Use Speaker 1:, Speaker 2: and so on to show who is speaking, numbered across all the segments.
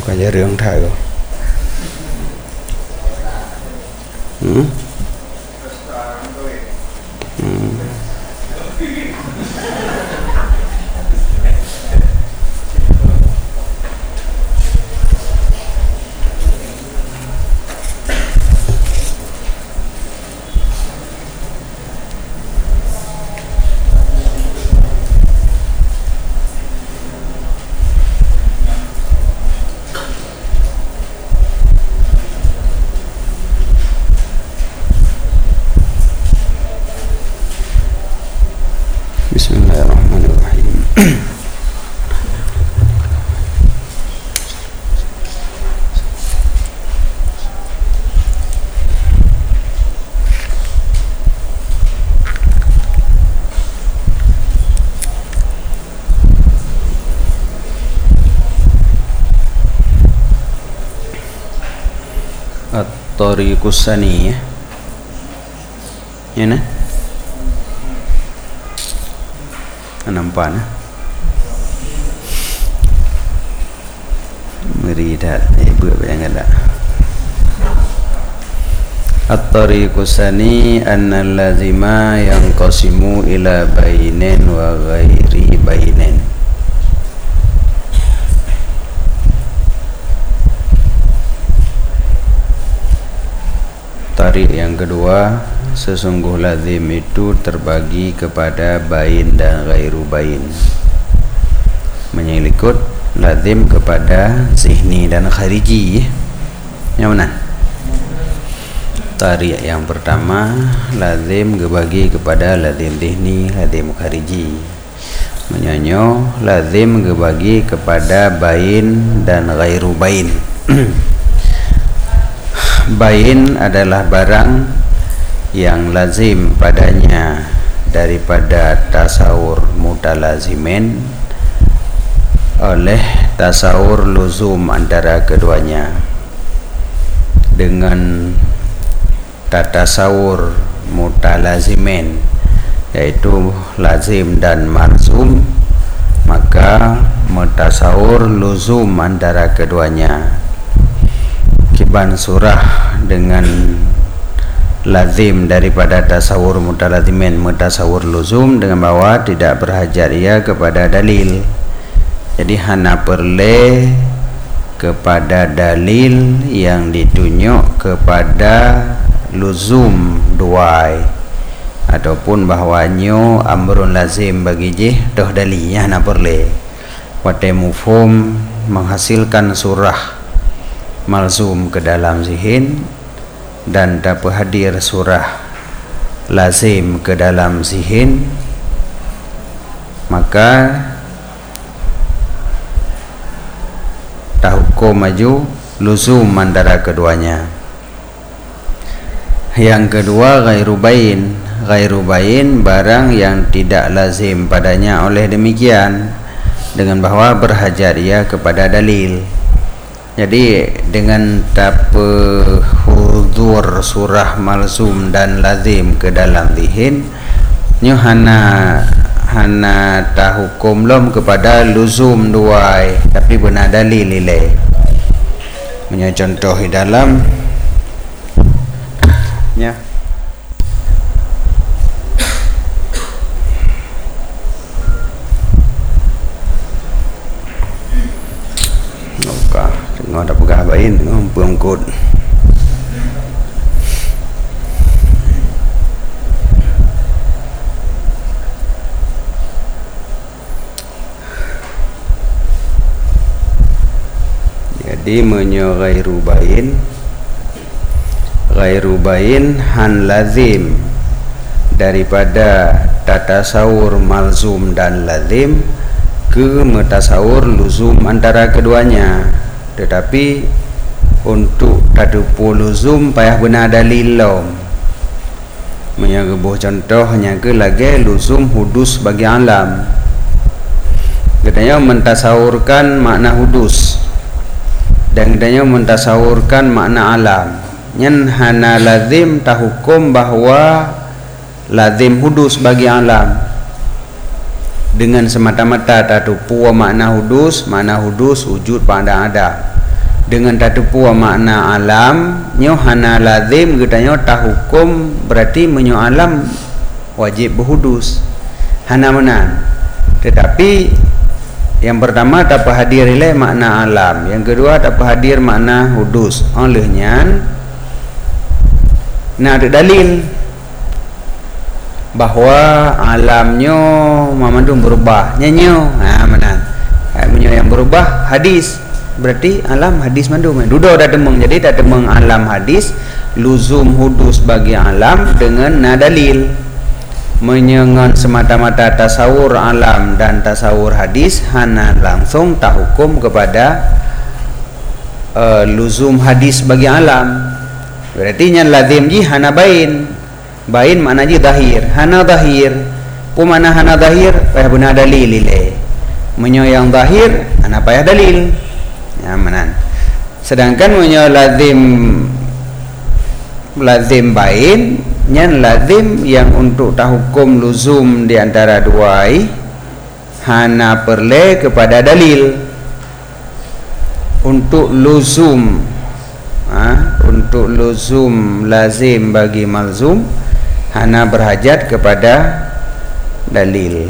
Speaker 1: ก็จะเรื่องไทยก็Bismillahirrahmanirrahim. At-tariqus saniyah. Ya nah? Nampak nah? Meridat ibu yang ada. At-tariqus sani annal lazima yanqasimu ila bainin wa ghairi bainin. Tarik yang kedua, sesungguh lazim itu terbagi kepada bain dan ghairu bain. Menyangkut lazim kepada zihni dan khariji. Yang mana? Tarik yang pertama, lazim dibagi kepada lazim zihni, lazim khariji. Menyanyo lazim dibagi kepada bain dan ghairu bain. Bain adalah barang yang lazim padanya daripada tasawur mutalazimin oleh tasawur luzum antara keduanya dengan tasawur mutalazimin, yaitu lazim dan marzum, maka mutasawur luzum antara keduanya. Kiban surah dengan lazim daripada tasawur mutalazimin mutasawur luzum dengan bahwa tidak berhajat ia kepada dalil. Jadi hana perle kepada dalil yang ditunjuk kepada luzum duai ataupun bahawanya amrun lazim bagi jih doh dalilnya hana perle. Wate mufhum menghasilkan surah malzum ke dalam zihin dan dapat hadir surah lazim ke dalam zihin, maka tahukum maju luzum antara keduanya. Yang kedua, ghairu bain. Ghairu bain barang yang tidak lazim padanya oleh demikian, dengan bahwa berhajat ia kepada dalil. Jadi dengan hudur surah malzum dan lazim ke dalam zihin, nyo hana tahukum lom kepada luzum duai, tapi benar dalil ile. Punya contoh di dalam nya ngồi đập gà bẫy không bơm cột. Jadi menyo ghairu bain han lazim daripada tatasawur malzum dan lazim ke mutasawur luzum antara keduanya. Tetapi untuk tadupu luzum payah benar dalil lom. Menyagebuh contoh hanya ke lagi luzum hudus bagi alam. Katanya mentasawurkan makna hudus dan katanya mentasawurkan makna alam. Nyen hana lazim tahukum bahwa lazim hudus bagi alam dengan semata-mata tadupu makna hudus wujud pada ada. dengan tatupu makna alam nyo hana lazim getanyo ta hukum berarti menyo alam wajib berhudus hana menan. Tetapi yang pertama tak hadir ile makna alam, yang kedua tak hadir makna hudus. Olehnya nah ada dalil bahwa alamnyo mamandum berubah nyanyo menan. Menyo yang berubah hadis berarti alam hadis mandum dudo dah temeng. Jadi dah temeng alam hadis luzum hudus bagi alam dengan nadalil. Menyengan semata-mata tasawur alam dan tasawur hadis hana langsung tak hukum kepada luzum hadis bagi alam. Berarti nya lazim ji hana bain. Bain makna ji zahir, hana zahir. Pemana hana zahir payah guna dalil ile. Menyo yang zahir hana payah dalil. Ya manan. Sedangkan menyo lazim bain nyan lazim yang untuk tahukum luzum di antara dua hana perle kepada dalil. Untuk luzum untuk luzum lazim bagi malzum hana berhajat kepada dalil.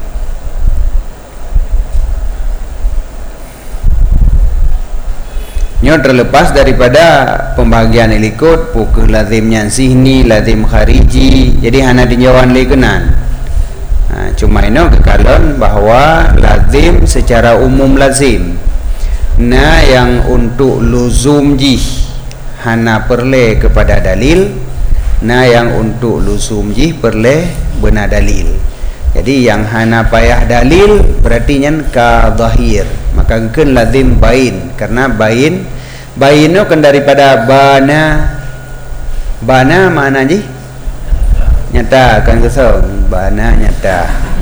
Speaker 1: Nyo terlepas daripada pembahagian ilikut pukul lazim nyansihni, lazim khariji. Jadi hana dinyawan legenan. Cuma ino kekalon bahawa lazim secara umum lazim. Nah yang untuk luzum jih hana perle kepada dalil. Nah yang untuk luzum jih perle benar dalil. Jadi yang hana payah dalil berarti nyan ka zahir. Maka ken lazim bain, karena bain itu kan daripada bana mana ji nyata kan kesong bana nyata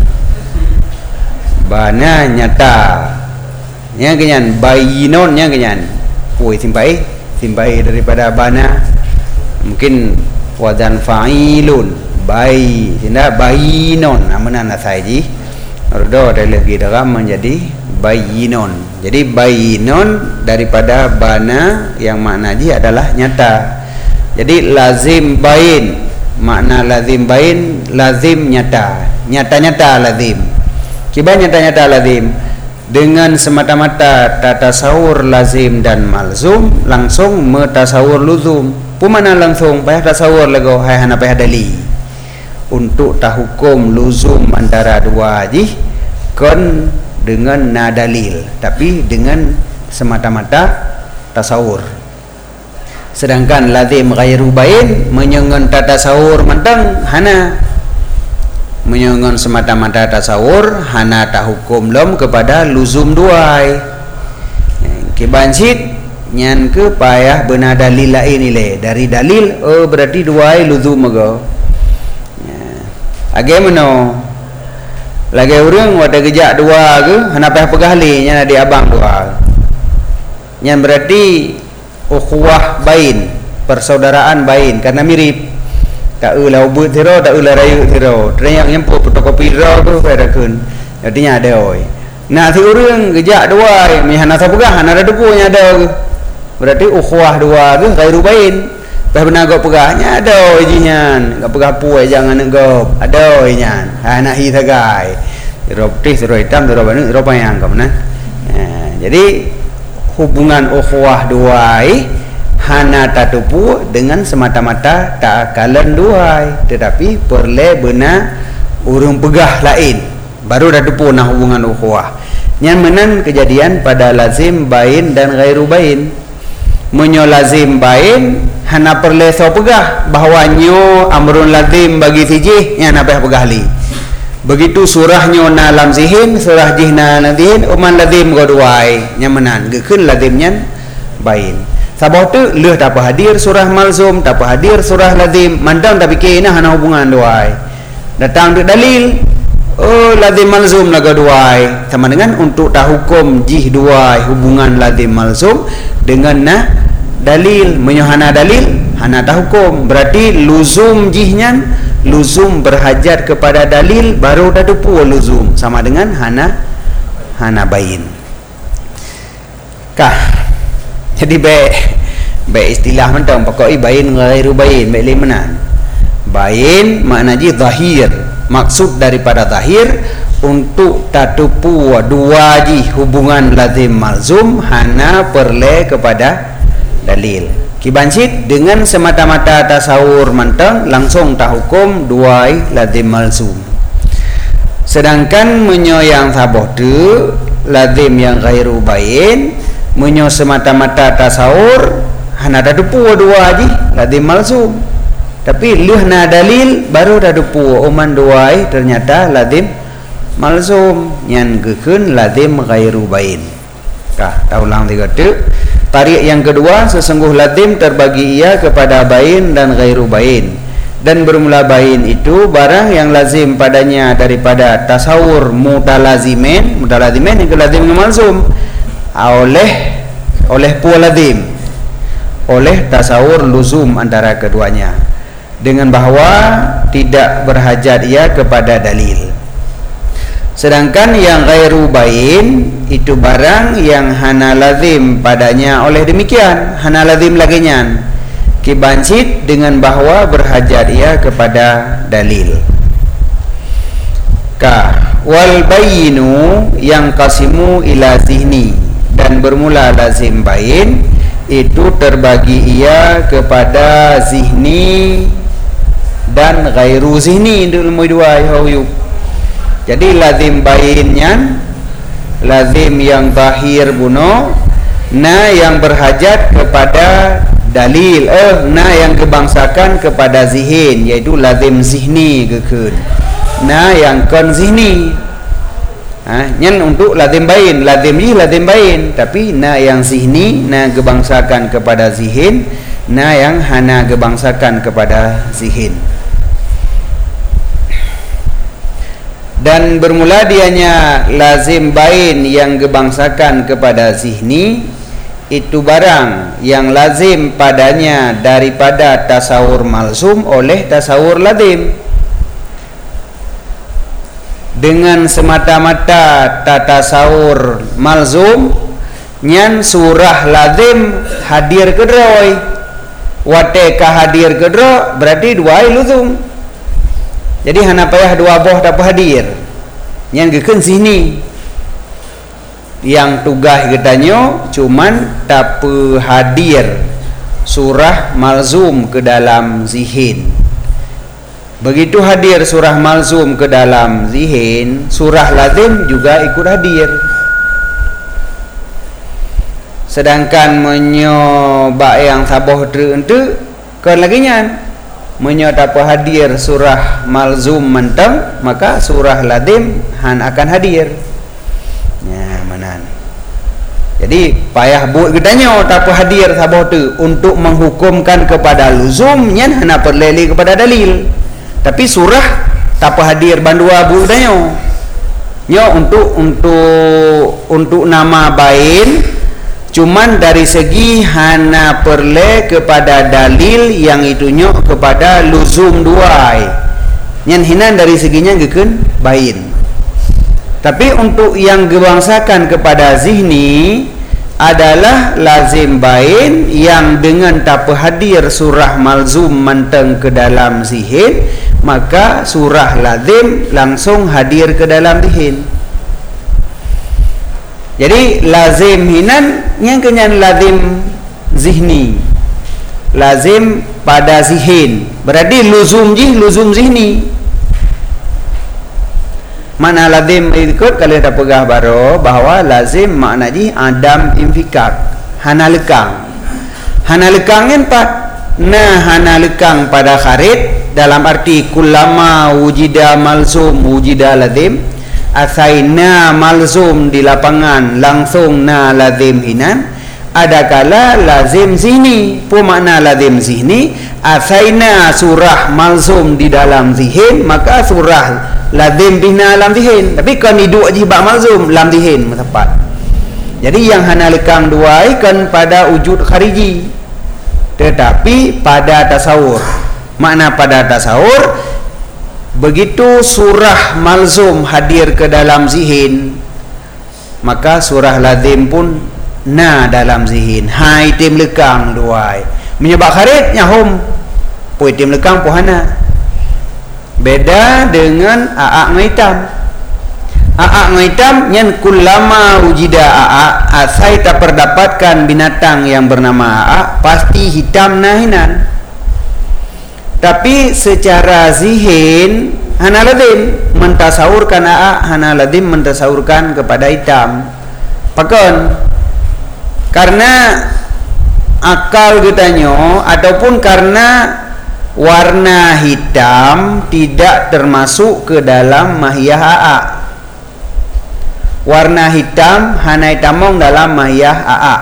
Speaker 1: nya kenyan bayinon nya kenyan pui simpai daripada bana mungkin wazan fa'ilun bai tindak bayinon amanan asai ji rodo ada lagi dalam menjadi bayinon. Jadi bayinon daripada bana yang makna ji adalah nyata. Jadi lazim bain, makna lazim bain lazim nyata, nyata-nyata lazim. Kiba nyata-nyata lazim dengan semata-mata tasawur lazim dan malzum langsung metasawur luzum. Pumana langsung payah tasawur lego hai hana payah dali. Untuk tahukum luzum antara dua ji kon dengan nadalil, tapi dengan semata-mata tasawur. Sedangkan lazim ghairu bain menyengon tasawur mentang hana, menyengon semata-mata tasawur hana tahukum lom kepada luzum duai. Kebansit nyan ke payah benar dalil lain ile dari dalil berarti duai luzum ago. Agemano lagi urang wada gejak dua ke hana payah pegali nya di abang dua. Nya berarti ukhuwah bain, persaudaraan bain karena mirip. Tak ulah ubut tiro, tak ulah rayu tiro. Ternyang nyempuk fotokopi tiro tu padakeun. Artinya ada oi. Nah si urang gejak dua mi hana sapegah hana ada depunya ada ke. Berarti ukhuwah dua ke ghairu bain. Pah benar gop pegahnya ada ojinyan, gak pegah puai jangan gop. Ada ojinyan. Hana hi tagai. Tiro putih, tiro hitam, tiro banu, tiro payang kamna. Jadi hubungan ukhuwah duai hana tatupu dengan semata-mata tak kalan duai, tetapi perle benar urang pegah lain baru tatupu nah hubungan ukhuwah. Yang menan kejadian pada lazim bain dan ghairu bain. Menyo lazim bain hana perle so pegah bahawa nyo amrun lazim bagi sijih nya napeh pegah li. Begitu surah nyo na lam zihin, surah jih na zihin, uman lazim go duai nya menan gekeun lazim nyan bain. Sabah tu leuh tak hadir surah malzum, tak hadir surah lazim, mandang tapi kena hana hubungan duai. Datang tu dalil, lazim malzum laga duai. Sama dengan untuk tahukum jih duai hubungan lazim malzum dengan na dalil, menyohana dalil hana tahukum. Berarti luzum jihnya luzum berhajat kepada dalil baru tatupu luzum sama dengan hana bain. Kah Jadi baik istilah mentang pokoknya bain ghairu bain baik limanan. Bain maknanya zahir, maksud daripada zahir untuk tatupu dua ji hubungan lazim malzum hana perle kepada dalil. Kibancit dengan semata-mata tasawur mentang langsung tak hukum dua lazim malzum. Sedangkan menyo yang saboh tu lazim yang ghairu bain, menyo semata-mata tasawur hana tatupu dua ji lazim malzum. Tapi luhna dalil baru tatupu oman dua ternyata lazim malzum yang gekeun lazim ghairu bain. Dah ulang tiga tu. Tarik yang kedua, sesungguh lazim terbagi ia kepada bain dan ghairu bain. Dan bermula bain itu barang yang lazim padanya daripada tasawur mutalazimin yang lazim malzum oleh pua lazim, oleh tasawur luzum antara keduanya, dengan bahawa tidak berhajat ia kepada dalil. Sedangkan yang ghairu bain itu barang yang hana lazim padanya oleh demikian, hana lazim laginya kibancit dengan bahawa berhajat ia kepada dalil. Ka wal bayinu yang qasimu ila zihni, dan bermula lazim bain itu terbagi ia kepada zihni dan ghairu zihni ilmu dua yuk. Jadi lazim bainnya lazim yang zahir buno, na yang berhajat kepada dalil, na yang kebangsakan kepada zihin, iaitu lazim zihni gekeun, na yang kon zihni. Nyen untuk lazim bain, lazim bain, tapi na yang zihni, na kebangsakan kepada zihin, na yang hana kebangsakan kepada zihin. Dan bermula dianya lazim bain yang kebangsakan kepada zihni itu barang yang lazim padanya daripada tasawur malzum oleh tasawur lazim. Dengan semata-mata tasawur malzum nyan surah lazim hadir kedroi, wate ka hadir kedro berarti dua luzum. Jadi hana payah dua boh tak hadir. Yang gekeun sini yang tugas getanyo cuman tak hadir surah malzum ke dalam zihin. Begitu hadir surah malzum ke dalam zihin, surah lazim juga ikut hadir. Sedangkan menyoba yang saboh tu kan laginya menyata hadir surah malzum mentang, maka surah lazim han akan hadir. Ya manan. Jadi payah buat gedanya tak hadir saboh tu untuk menghukumkan kepada luzum nyan hana perleli kepada dalil. Tapi surah tak hadir bandua bu gedanya. Nyo untuk nama bain cuman dari segi hana perle kepada dalil yang itunya kepada luzum duai. Nyan hinan dari seginya gekeun bain. Tapi untuk yang gebangsakan kepada zihni adalah lazim bain yang dengan tak hadir surah malzum manteng ke dalam zihin, maka surah lazim langsung hadir ke dalam zihin. Jadi lazim hinan yang kenyan lazim zihni, lazim pada zihin, berarti luzum zihni. Mana lazim ikut kalau dah pegah baro bahawa lazim makna ji adam infikak, hana lekang ni empat. Hana lekang pada kharit dalam arti kullama wujida malzum wujida lazim, asaina malzum di lapangan langsung na lazim hinan. Ada kala lazim zihni, apa makna lazim zihni? Asaina surah malzum di dalam zihin, maka surah lazim bina dalam zihin. Tapi kan hidup jibak malzum dalam zihin tepat. Jadi yang hana lekang dua kan pada wujud khariji, tetapi pada tasawur. Makna pada tasawur, begitu surah malzum hadir ke dalam zihin, maka surah lazim pun na dalam zihin hai tim lekang duai menyebab kharit nyahum pui tim lekang puhana. Beda dengan aa ngaitam. Aa ngaitam nyen kullama wujida aa asai tak perdapatkan binatang yang bernama aa pasti hitam nahinan. Tapi secara zihin hana ladim mentasawurkan aa, hana ladim mentasawurkan kepada hitam. Pakon karena akal getanyo ataupun karena warna hitam tidak termasuk ke dalam mahiyah aa. Warna hitam hana hitamong dalam mahiyah aa.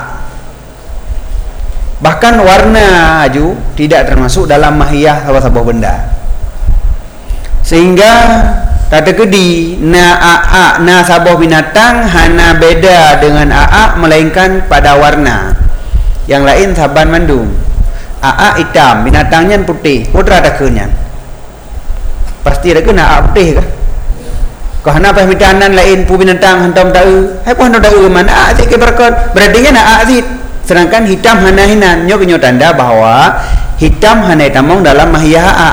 Speaker 1: Bahkan warna aju tidak termasuk dalam mahiyah sabah-sabah benda. Sehingga tak terkedi na aa na sabah binatang hana beda dengan aa melainkan pada warna. Yang lain saban mandum. Aa hitam, binatangnya putih, putra tak kenyan. Pasti ada kena aa putih kah? Kau hana pas mitanan lain pu binatang hantam tahu. Hai pu hantam tahu mana aa cik ke berkon. Berarti na aa zit. Sedangkan hitam hana hinan. Nyo kenyo tanda bahawa hitam hana hitamong dalam mahiyah aa.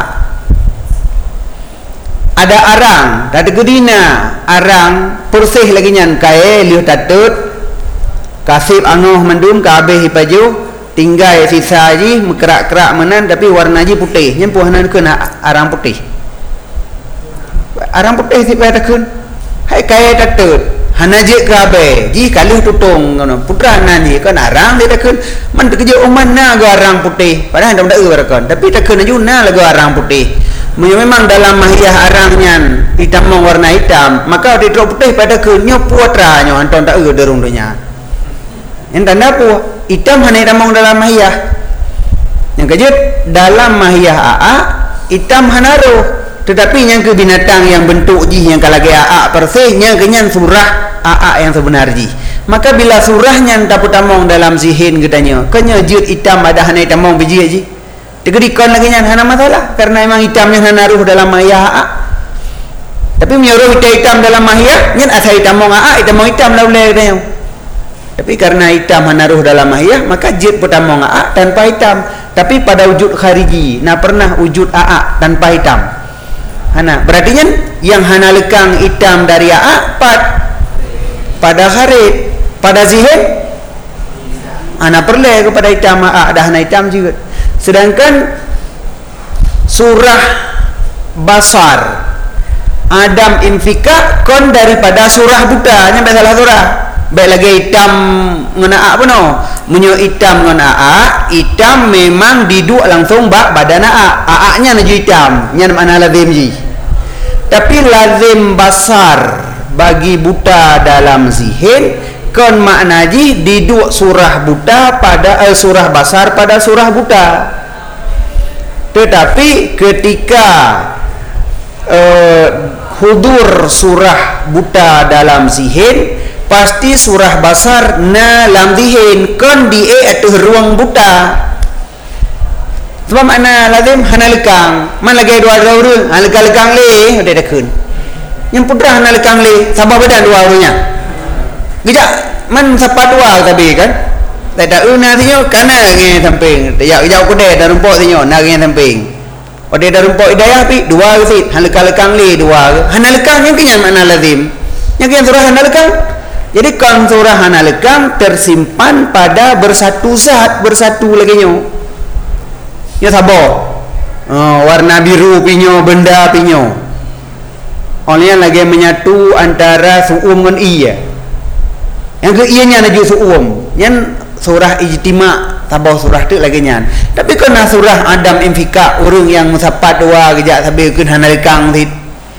Speaker 1: Ada arang, tak ada gedina. Arang persih lagi nyan kae liu tatut. Kasib anoh mandum kabeh hipaju. Tinggal sisa ji mekerak-kerak menan tapi warna ji putih. Nyen pu hana kena arang putih. Arang putih si pada kun. Hai kae tatut. Hana je kabeh. Ji kalih tutung ngono. Putra nan ji kan arang dia takun. Man terkejut oman na go arang putih. Padahal dak dak berakon. Tapi takun ajuna lagu arang putih. Memang dalam mahiyah arangnya hitam warna hitam, maka di drop putih pada kunyo putra nyo anton tak derung dunya. Yang tanda pu hitam hanya hitam dalam mahiyah. Yang kejut dalam mahiyah aa hitam hanaruh. Tetapi yang ke binatang yang bentuk ji yang kalagi aa persihnya kenyan surah aa yang sebenar ji. Maka bila surahnya tak putamong dalam zihin katanya, kenyo jut hitam ada hanya hitam biji ji. Tegerikan lagi nyan hana masalah karena memang hitamnya hana ruh dalam mahiyah aa. Tapi menyuruh hitam dalam mahiyah nyan asal hitam mong aa hitam mong hitam lah boleh katanya. Tapi karena hitam hana ruh dalam mahiyah maka jid putamong aa tanpa hitam. Tapi pada wujud khariji na pernah wujud aa tanpa hitam. Hana berarti nyan yang hana lekang hitam dari aa pada kharit pada zihin hana perle kepada hitam aa dah hana hitam juga. Sedangkan surah basar Adam infika kon daripada surah buta nya salah surah. Baik lagi hitam ngena apa no? Menyo hitam ngena hitam memang diduk langsung bak badan nya naju hitam. Nya mana lazim ji. Tapi lazim basar bagi buta dalam zihin kon makna ji diduk surah buta pada surah basar pada surah buta. Tetapi ketika hudur surah buta dalam zihin pasti surah basar na lam zihin kon di atuh ruang buta. Sebab makna lazim hana lekang man lagi dua orang lekang le ada dakun. Yang putra hana lekang le sabah badan dua orangnya. Gejak man sapa dua tapi kan. Tak ada una tinyo kana nge samping. Tak jauh kode dah rumpok tinyo na nge samping. Kode dah rumpok hidayah pi dua ke sit. Han lekang le dua. Hana lekang yang kenyan makna lazim. Yang kenyan surah hana lekang. Jadi kan surah hana lekang tersimpan pada bersatu zat, bersatu lagi nyo. Ya sabo. Warna biru pinyo, benda pinyo. Oleh lagi menyatu antara suum dengan iya. Yang ke ianya naju suum. Yang surah ijtima tabah surah tu lagi nyan. Tapi kena surah Adam infika urung yang musapat dua kejak sambil kun hana lekang sit.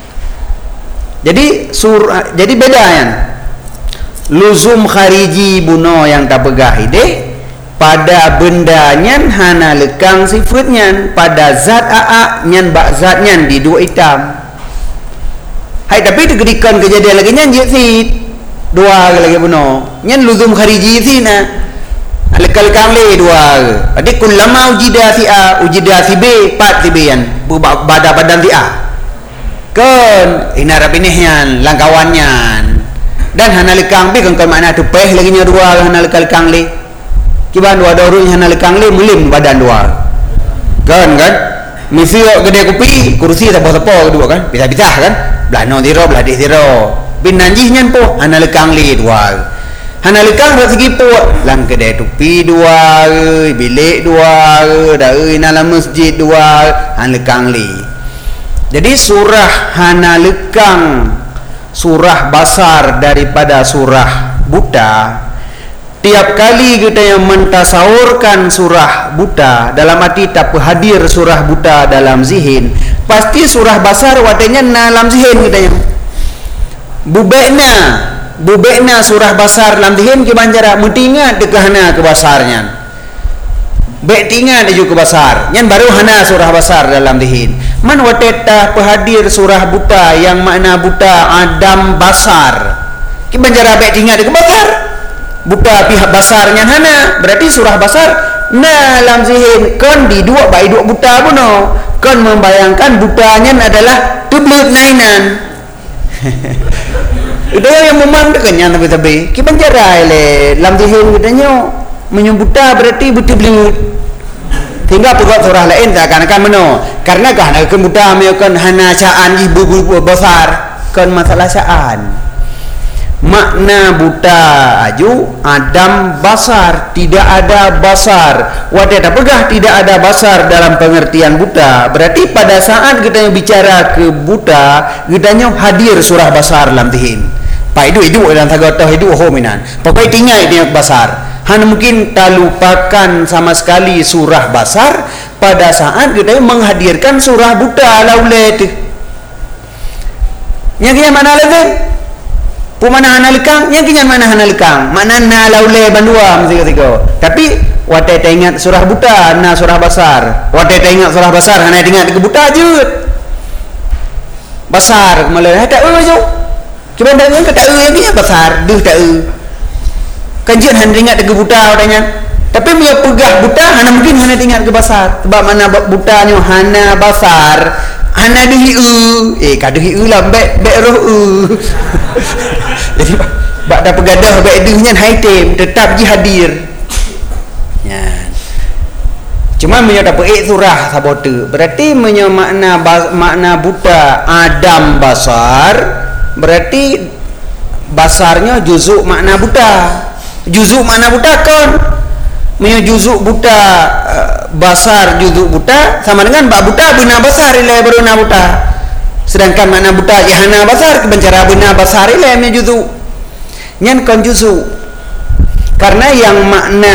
Speaker 1: Jadi surah jadi beda kan. Luzum khariji buno yang tak pegah ide pada benda nyan hana lekang sifatnya pada zat aa nyan bak zat nyan di dua hitam. Hai tapi tegedikan kejadian lagi nyan je sit. Dua lagi buno. Nyan luzum khariji sina. Lekal-lekang le dua ke. Berarti kullama ujida si A, ujida si B, pat si B yan. Badan si A. Kan ina rabinihyan langkawannya. dan hana lekang be kan makna tu peh lagi nya dua hana lekang le kiban dua dorun hana lekang le mulim badan dua kan misi gede kopi kursi tapo-tapo dua kan bisa-bisa kan belano tiro belah di tiro bin nanjih nyan po hana lekang le dua hana lekang dak segi po lang kedai tupi dua bilik dua dari dalam masjid dua hana lekang li. Jadi surah hana lekang surah basar daripada surah buta. Tiap kali kita yang mentasawurkan surah buta dalam arti tak hadir surah buta dalam zihin, pasti surah basar wadanya dalam zihin kita yang bubekna surah basar dalam zihin ke banjara mutingat dekahna ke basarnya bek tingat dia ke basar nyan baru hana surah basar dalam zihin man wateta pehadir surah buta yang makna buta adam basar ke banjara bek tingat dia ke basar buta pihak basarnya hana berarti surah basar dalam zihin kon di dua baik dua buta pun kon membayangkan butanya adalah tublut nainan itu yang memang dekatnya tapi kita penjara le lam zihin katanya menyebutnya berarti betul-betul hingga pegawai surah lain tak akan meno karena kan kemudian meyakan hana caan ibu besar kan masalah caan makna buta aju adam basar tidak ada basar wadada pegah tidak ada basar dalam pengertian buta berarti pada saat kita bicara ke buta kita hadir surah basar lam zihin pak itu dalam tagata itu hominan pokoknya tinggal dia basar hanya mungkin tak lupakan sama sekali surah basar pada saat kita menghadirkan surah buta laulet yang kaya mana lagi pemana hana lekang yang kaya mana hana lekang mana na laule bandua mesti ketika tapi watai tak ingat surah buta na surah basar watai tak ingat surah basar hana ingat ke buta je basar malah tak je cuba dah yang kata yang dia besar duh tak kajian han ingat ke buta katanya tapi dia pegah buta hana mungkin hana ingat ke basar sebab mana butanya hana basar hana dehi kadehi lah bek roh jadi bak dah pegadah bek duhnya haitem tetap ji hadir ya cuma punya dapat surah sabote berarti punya makna buta adam basar berarti basarnya juzuk makna buta kon punya juzuk buta basar juzuk buta sama dengan bak buta bina basar ilai beruna buta sedangkan makna buta jahana basar kebencara bina basar ilai punya juzuk nyan kon juzuk karena yang makna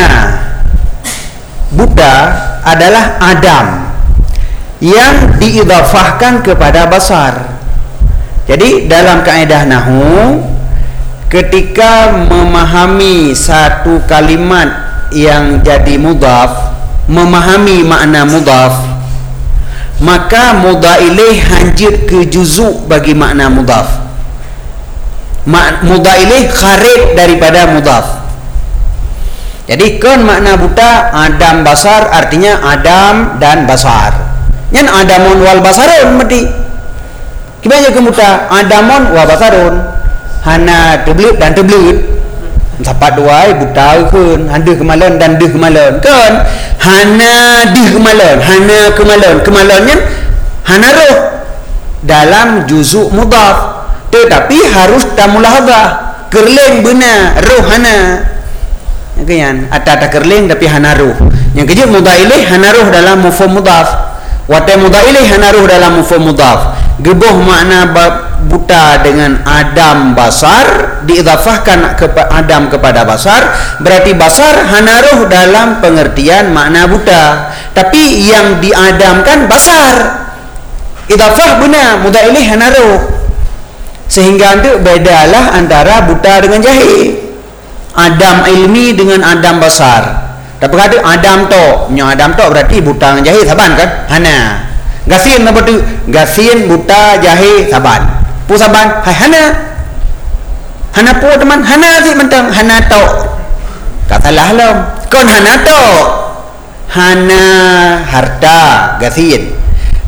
Speaker 1: buta adalah adam yang diidhafahkan kepada basar. Jadi dalam kaedah nahwu ketika memahami satu kalimat yang jadi mudhaf, memahami makna mudhaf, maka mudhaf ilaih hanjir ke juzuk bagi makna mudhaf. Mudhaf ilaih kharij daripada mudhaf. Jadi kon makna buta adam basar artinya adam dan basar. Nyan adamun wal basarun mati. Kibanya kemuta adamun wa basarun hana teblut dan teblut sapat dua buta keun hande kemalan dan deh kemalan kan hana deh kemalan hana kemalannya hana roh dalam juzuk mudhaf tetapi harus tamulahadha kerleng benar roh hana kan ada kerleng tapi hana roh yang kejut mudhaf ilaih hana roh dalam mafhum mudhaf wa ta mudhaf ilaih hana roh dalam mafhum mudhaf gebuh makna buta dengan adam basar diidhafahkan adam kepada basar berarti basar hana roh dalam pengertian makna buta tapi yang diadamkan basar idhafah benar mudhaf ilaih hana roh sehingga itu bedalah antara buta dengan jahil adam ilmi dengan adam basar tapi kata adam to berarti buta dengan jahil saban kan hana gasin apa tu gasin buta jahil saban pu saban hai hana pu teman hana si mentang hana to kata lah lam kon hana to hana harta gasin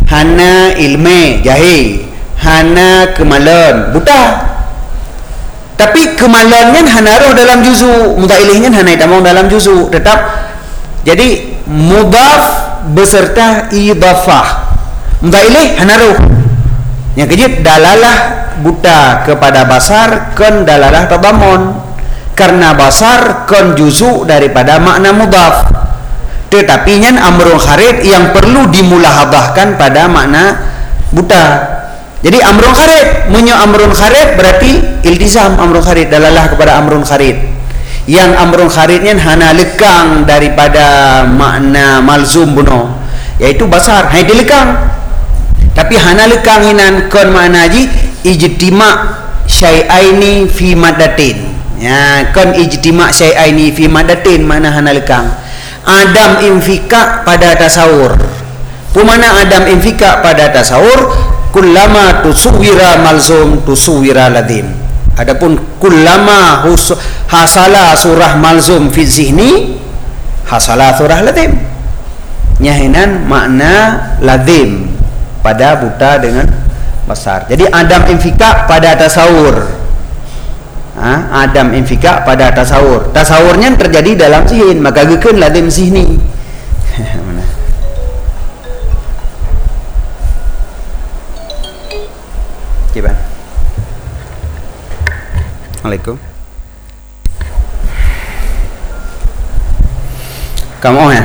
Speaker 1: hana ilme jahil hana kemalan buta Tapi kemalannya hanaruh dalam juzu, mutailihnya hanai tamong dalam juzu tetap. Jadi mudhaf beserta idhafah. Mutailih hanaruh. Yang kejut dalalah buta kepada basar kan dalalah tadammun. Karena basar kan juzu daripada makna mudhaf. Tetapi nyan amrun kharid yang perlu dimulahadahkan pada makna buta. Jadi amrun kharid, munyo amrun kharid berarti iltizam amrun kharid dalalah kepada amrun kharid. Yang amrun kharidnya hana lekang daripada makna malzum buno, yaitu basar hai dilekang. Tapi hana lekang hinan kon makna ji ijtima' syai'aini fi madatin. Ya, kon ijtima' syai'aini fi madatin makna hana lekang. Adam infika pada tasawur. Pemana Adam infika pada tasawur kullama tusuwira malzum tusuwira ladim. Adapun kullama hasala surah malzum fi zihni hasala surah ladim. Nyahinan makna ladim pada buta dengan basar. Jadi Adam infika pada tasawur. Adam infika pada tasawur. Tasawurnya terjadi dalam zihin, maka gekeun ladim zihni. Mana? Gimana? Assalamualaikum. Kamu ya?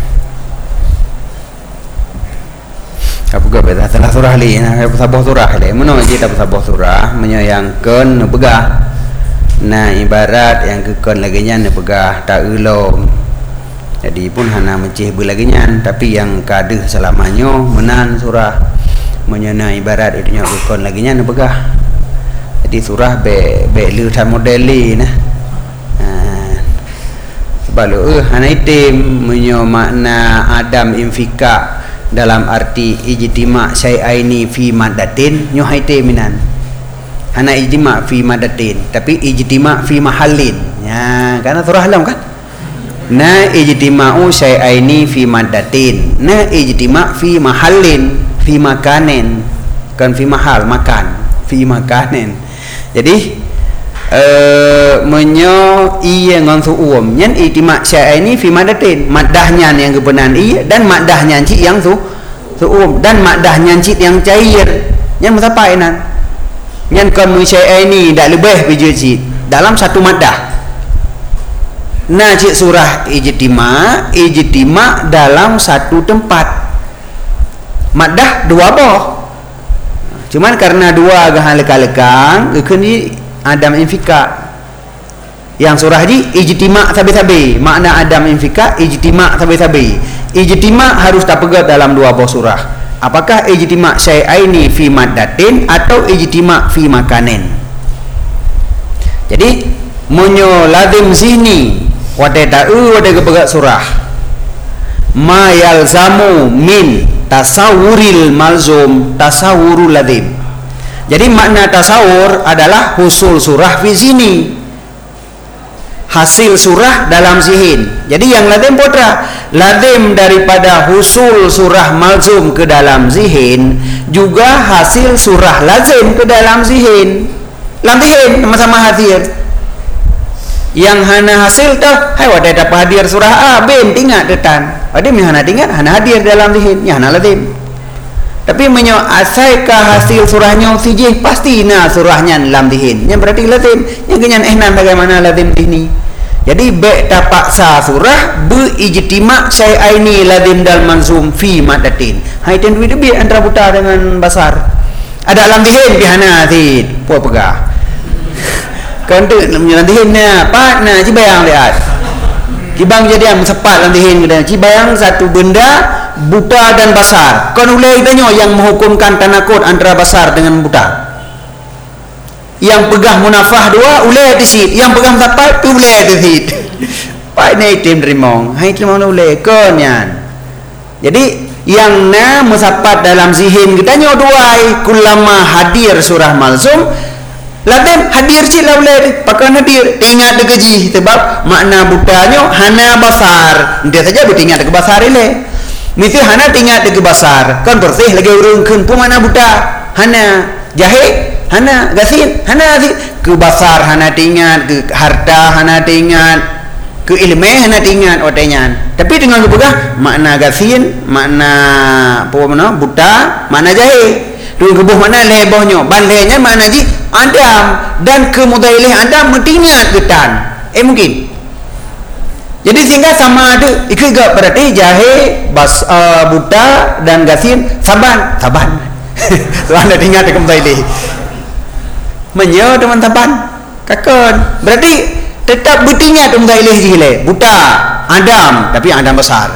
Speaker 1: Kapu gak beda telah surah li, sabah surah li. Mana kita sabah surah menyayangkan begah. Nah ibarat yang kekon lagi nyan pegah tak ulom. Jadi pun hana mencih belagi nyan, tapi yang kadeh selamanya menan surah menyana ibarat itu nya kekon lagi nyan pegah. Jadi surah be lu tan modeli nah. Sebab lu hana itim menyo makna Adam infika dalam arti ijtima' syai'aini fi madatin nyo haite minan. Hana ijtima' fi madatin, tapi ijtima' fi mahallin. Ya, karena surah alam kan. Na ijtima'u syai'aini fi madatin. Na ijtima' fi mahallin, fi makanin. Kan fi mahal makan, fi makanin. Jadi menyo iya ngon suum. Nyan ijtima' syai'aini fi madatin. Maddahnya yang kebenaran iya dan maddahnya cik yang suum dan maddahnya cik yang cair. Yang musapainan. Yang kamu syai'aini tak lebih bijit dalam satu maddah. Nah cik surah ijtima' dalam satu tempat. Maddah dua boh. Cuman karena dua agak lekang kini Adam infika. Yang surah ji ijtima' tabi-tabi. Makna Adam infika ijtima' tabi-tabi. Ijtima' harus tak pegat dalam dua boh surah. Apakah ijtima' syai'aini fi maddatin atau ijtima' fi makanin? Jadi munyo lazim zihni wate ta'u wate kepegat surah ma yalzamu min tasawuril malzum tasawurul lazim. Jadi makna tasawur adalah husul surah fi zihni, hasil surah dalam zihin. Jadi yang lazim potra lazim daripada husul surah malzum ke dalam zihin juga hasil surah lazim ke dalam zihin. Dalam zihin sama-sama hadir. Yang hana hasil dah hai wadah dapat hadir surah A B tinggal detan. Wadah mi hana tinggal hana hadir dalam zihin, ya hana lazim. Tapi menyo asaikah hasil surahnya sijih pasti na surahnya dalam zihin. Yang berarti lazim. Yang kenyan ehnan bagaimana lazim ini. Jadi be tapaksa surah be ijtima' syai'aini lazim dal manzum fi madatin. Hai ten duit be antara buta dengan basar. Ada alam zihin bihana zid. Puas pegah. Kan tu menyelan zihinnya pat na cibayang lihat. Cibang jadi yang sepat dalam zihin kita. Cibayang satu benda buta dan basar. Kan ulai tanya yang menghukumkan tanakut antara basar dengan buta. Yang pegah munafah dua ulai disit, yang pegah tepat tu ulai disit. Pak ni tim rimong, hai timong ulai konyan. Jadi yang na musapat dalam zihin kita nyo duai kulama hadir surah malzum latem hadir cik lah ulai pakai hadir ingat dekeji sebab makna butanya hana basar dia saja bertingat deke basar ile mesti hana tingat deke basar kan bersih lagi urung kun pun mana buta hana jahit hana gasin hana ke basar hana tingat, ke harta hana tingat, ke ilmu hana tingat otenyan. Tapi dengan kebegah makna gasin, makna apa mana buta, makna jahil. Tu kebuh mana lebohnya, balenya makna ji Adam dan kemudailih Adam mentingat getan. Mungkin. Jadi sehingga sama ada ikut gak berarti jahe buta dan gasin saban tuan ada tinggal dekat tadi menyo teman saban kakon berarti tetap butinya teman tadi jile buta Adam tapi Adam besar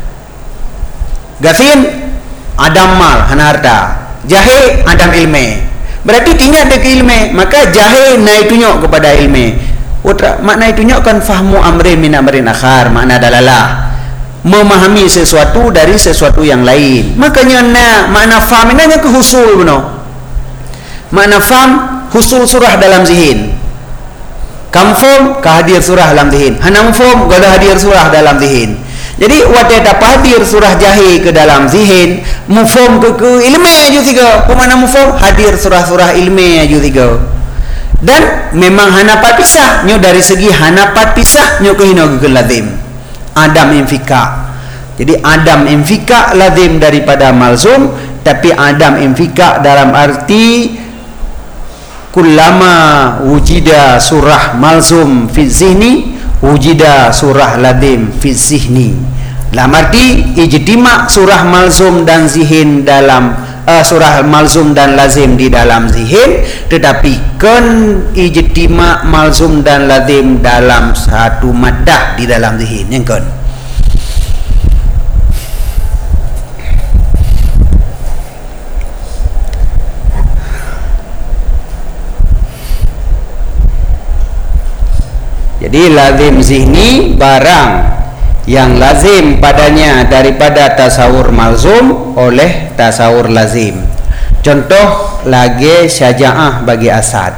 Speaker 1: gasin Adam mal hanarta jahe Adam ilme berarti tinggal dekat ilme maka jahe naik tunjuk kepada ilme. Utra makna itu kan fahmu amrin min amrin akhar, makna dalalah memahami sesuatu dari sesuatu yang lain. Makanya makna faham ini hanya kehusul benar. Makna faham husul surah dalam zihin. Kamfom kehadir surah dalam zihin. Hanamfom gada hadir surah dalam zihin. Jadi waktu dapat hadir surah jahi ke dalam zihin, mufom ke ilmu aja tiga. Pemana mufom hadir surah-surah ilmu aja tiga. Dan memang hanapat pisah nyo dari segi hanapat pisah nyo kehina ke lazim Adam infika. Jadi Adam infika lazim daripada malzum, tapi Adam infika dalam arti kullama wujida surah malzum fi zihni wujida surah lazim fi zihni. Dalam arti ijtima surah malzum dan zihin dalam surah malzum dan lazim di dalam zihin, tetapi kan ijtima malzum dan lazim dalam satu maddah di dalam zihin yang kan. Jadi lazim zihni barang yang lazim padanya daripada tasawur malzum oleh tasawur lazim. Contoh lagi syaja'ah bagi Asad.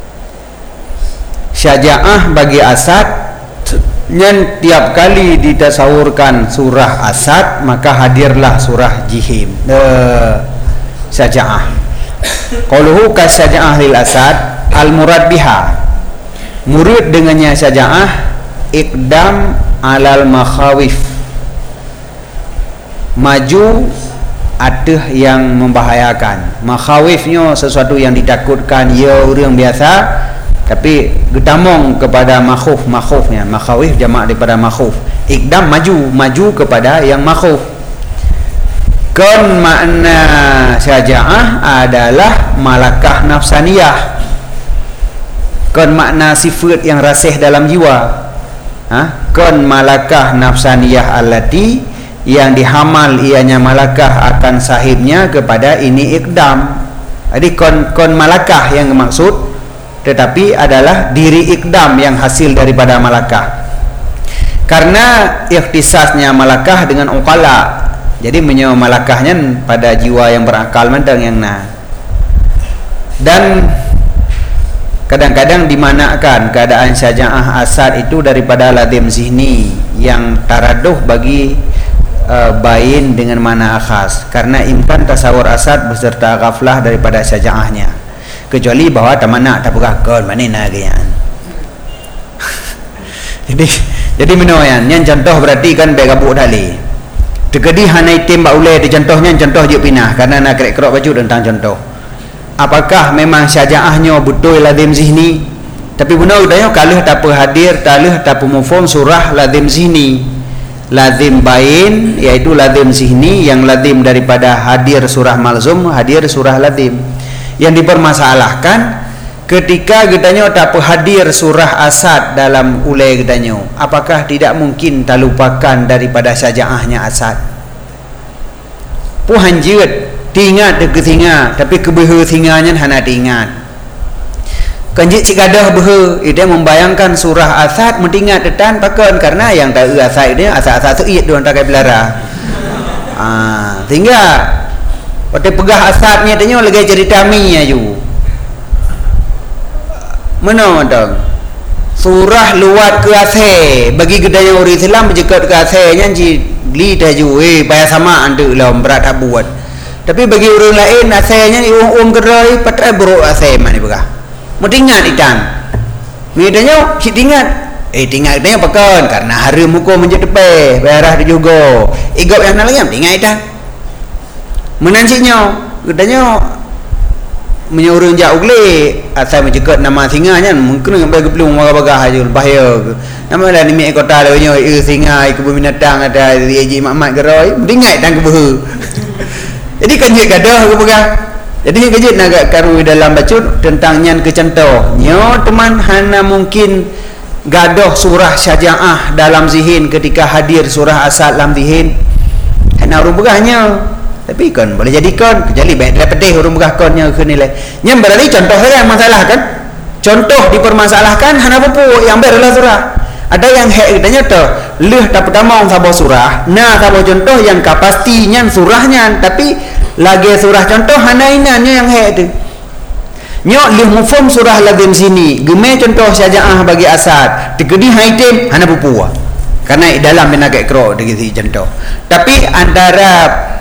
Speaker 1: Syaja'ah bagi Asad yang tiap kali ditasawurkan surah Asad maka hadirlah surah Jihim. Syaja'ah. Qauluhu ka syaja'ah lil Asad al murad biha. Murid dengannya syaja'ah iqdam alal makhawif, maju ada yang membahayakan. Makhawifnya sesuatu yang ditakutkan, ya orang biasa, tapi getamong kepada makhufnya. Makhawif jamak daripada makhuf. Ikdam maju kepada yang makhuf. Kon makna syaja'ah adalah malakah nafsaniyah. Kon makna sifat yang rasih dalam jiwa. Kon malakah nafsaniyah allati yang dihamal ianya malakah akan sahibnya kepada ini ikdam. Jadi kon malakah yang maksud, tetapi adalah diri ikdam yang hasil daripada malakah. Karena ikhtisasnya malakah dengan uqala, jadi menyewa malakahnya pada jiwa yang berakal mandang yang dan kadang-kadang dimanakan keadaan syaja'ah Asad itu daripada lazim zihni yang taraduh bagi bain dengan mana akhas, karena imkan tasawur Asad beserta ghaflah daripada syaja'ahnya, kecuali bahwa tamana tak berakal mana nagian. jadi menoyan yang contoh berarti kan begabuk dali tegedi hanai tembak ulai di contohnya contoh je pinah karena nak kerek-kerok baju tentang contoh. Apakah memang syaja'ahnya betul lazim zihni? Tapi benar udahnya kalau tak hadir, talih tak mufhum surah lazim zihni. Lazim bain iaitu lazim zihni yang lazim daripada hadir surah malzum, hadir surah lazim. Yang dipermasalahkan ketika gedanya tak hadir surah Asad dalam ulai gedanya, apakah tidak mungkin tak lupakan daripada syaja'ahnya Asad? Puhan jirat tingat dekat singa, tapi kebeha singanya hana tingat. Kanjik cikadah beha, dia membayangkan surah Asad mentingat detan pakan karena yang tahu Asad ini Asad seit dia tak belara. Sehingga waktu pegah Asadnya tanya lagi cerita mi aju. Mana dong? Surah luat ke Aceh bagi gedanya orang Islam berjekat ke Aceh nya ji li dah ju payah sama anda lah berat tak buat. Tapi bagi orang lain asalnya gerai patrai buruk asal mana begah. Mau ingat ikan. Midanya si ingat. Tinggal dia pakai karena hari muka menjadi depan, berah dia juga. Igop yang lagi ingat ikan. Menancinya, katanya menyuruh jauh le, asal menjaga nama singanya mungkin sampai kepelung bagah aja bahaya. Nama lah ni mek kota dia punya singa kebun binatang ada di mak-mak gerai, ingat dan kebuh. Jadi kanjik gadah ke begah. Jadi kanjik nak karu dalam bacut tentang nyan kecentoh. Nyo teman hana mungkin gadah surah syajaah dalam zihin ketika hadir surah asad dalam zihin. Hana urung begahnya. Tapi kan boleh jadikan kecuali baik dia pedih urung begah konnya ke nilai. Nyam berarti contoh saja masalah kan. Contoh dipermasalahkan hana pupu yang berlah surah. Ada yang hek katanya tu leh tak pertama sabah surah. Nah sabah contoh yang kapastinya surahnya tapi lagi surah contoh hana inannya yang hek tu. Nyok leh mufum surah lazim sini. Gemeh contoh syajaah bagi asad. Tegedi haitim hana pupu. Karena dalam menagai kro degi contoh. Tapi antara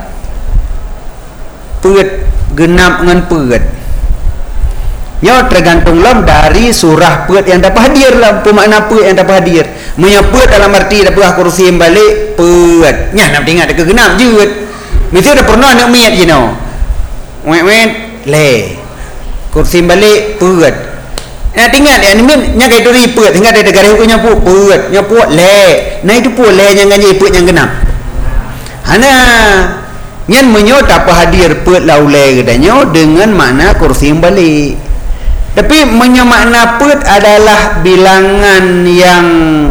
Speaker 1: peut genap dengan peut nyo tergantung lam dari surah peut yang dapat hadir lah pemakna peut yang dapat hadir menyebut dalam arti dapat kursi balik peut nya nak ingat dekat genap je mesti dah pernah nak miat je no wet le kursi balik peut nak ingat ya ni nya kai tu peut tinggal ada garis hukumnya peut nya peut le nah itu peut le yang ngaji peut yang genap hana nyan menyo tak hadir peut laulai katanya dengan makna kursi balik. Tapi menyo makna peut adalah bilangan yang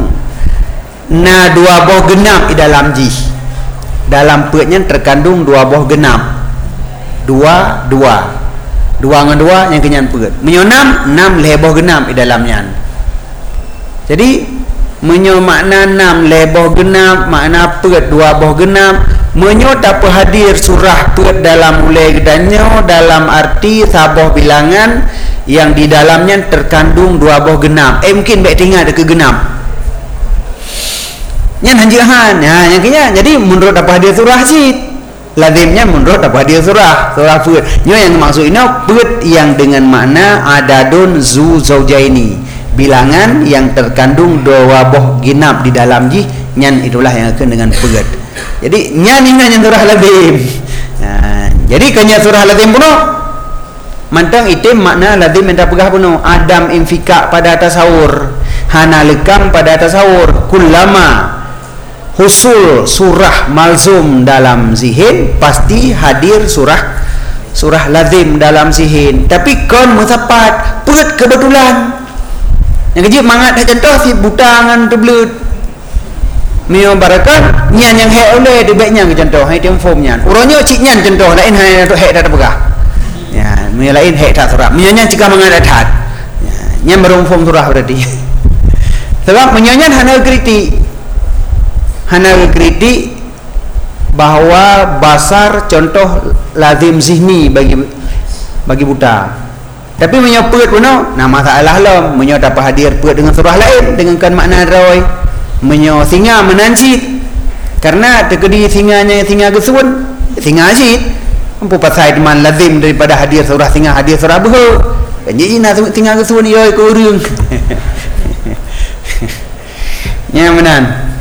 Speaker 1: na dua buah genap di dalam ji. Dalam peutnya terkandung dua buah genap. Dua dengan dua yang kenyan peut. Menyo enam leboh genap di dalamnya. Jadi menyo makna 6 leboh genap, makna peut 2 boh genap, menyo tak hadir surah peut dalam mulai gedanyo dalam arti saboh bilangan yang di dalamnya terkandung 2 boh genap. Mungkin baik tinggal ada ke genap. Nyan hanjihan. Nah, yang kenya jadi menurut tak hadir surah sid. Lazimnya menurut tak hadir surah peut. Nyo yang maksud ini peut yang dengan makna adadun zu zaujaini. Bilangan yang terkandung 2 boh genap di dalam ji, nyan itulah yang akan dengan peut. Jadi nyan ini surah lazim. Nah, jadi kanya surah lazim puno mantang itim makna lazim yang tak pegah puno adam infika pada atas sahur, hana lekam pada atas sahur, kullama husul surah malzum dalam zihin pasti hadir surah lazim dalam zihin. Tapi kon musapat peut kebetulan yang kecil mangat dah contoh si butangan tu belut mio barakan nyan yang hek oleh dia baiknya ke contoh hai tem formnya urangnya cik nyan contoh lain hai tu hek dah pegah ya mio lain hek tak surah mio nyan jika mangat dah ya nyan baru form surah berarti sebab mio nyan hana kritik bahawa basar contoh lazim zihni bagi buta. Tapi menyepeut pun nah masalah lah menyo dapat hadir peut dengan surah lain dengan kan makna roy menyo singa menancit karena terkedi singanya singa gesun singa asid empu pasai teman lazim daripada hadir surah singa hadir surah behu jadi nak singa gesun yo ke urang nya menan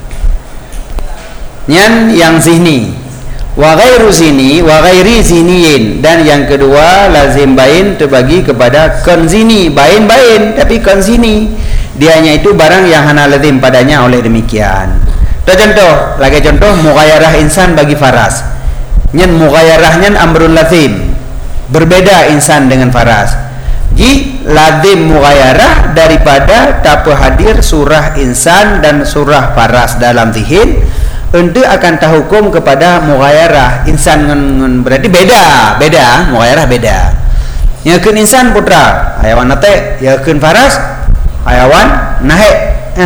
Speaker 1: nyan yang zihni wa ghairu zini wa ghairi ziniin, dan yang kedua lazim bain terbagi kepada kon zini bain tapi kon zini dianya itu barang yang hana lazim padanya oleh demikian. Contoh lagi contoh mughayarah insan bagi faras nyen mughayarahnya amrun lazim berbeda insan dengan faras ji lazim mughayarah daripada tak hadir surah insan dan surah faras dalam zihin untuk akan tahukum kepada mughayarah insan berarti beda mughayarah beda yakin insan putra hayawan nate yakin faras hayawan naik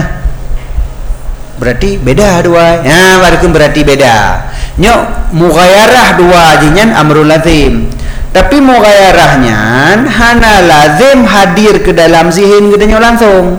Speaker 1: berarti beda dua ya berarti beda nyok mughayarah dua jinyan amrul lazim tapi mughayarahnya hana lazim hadir ke dalam zihin gedenya langsung.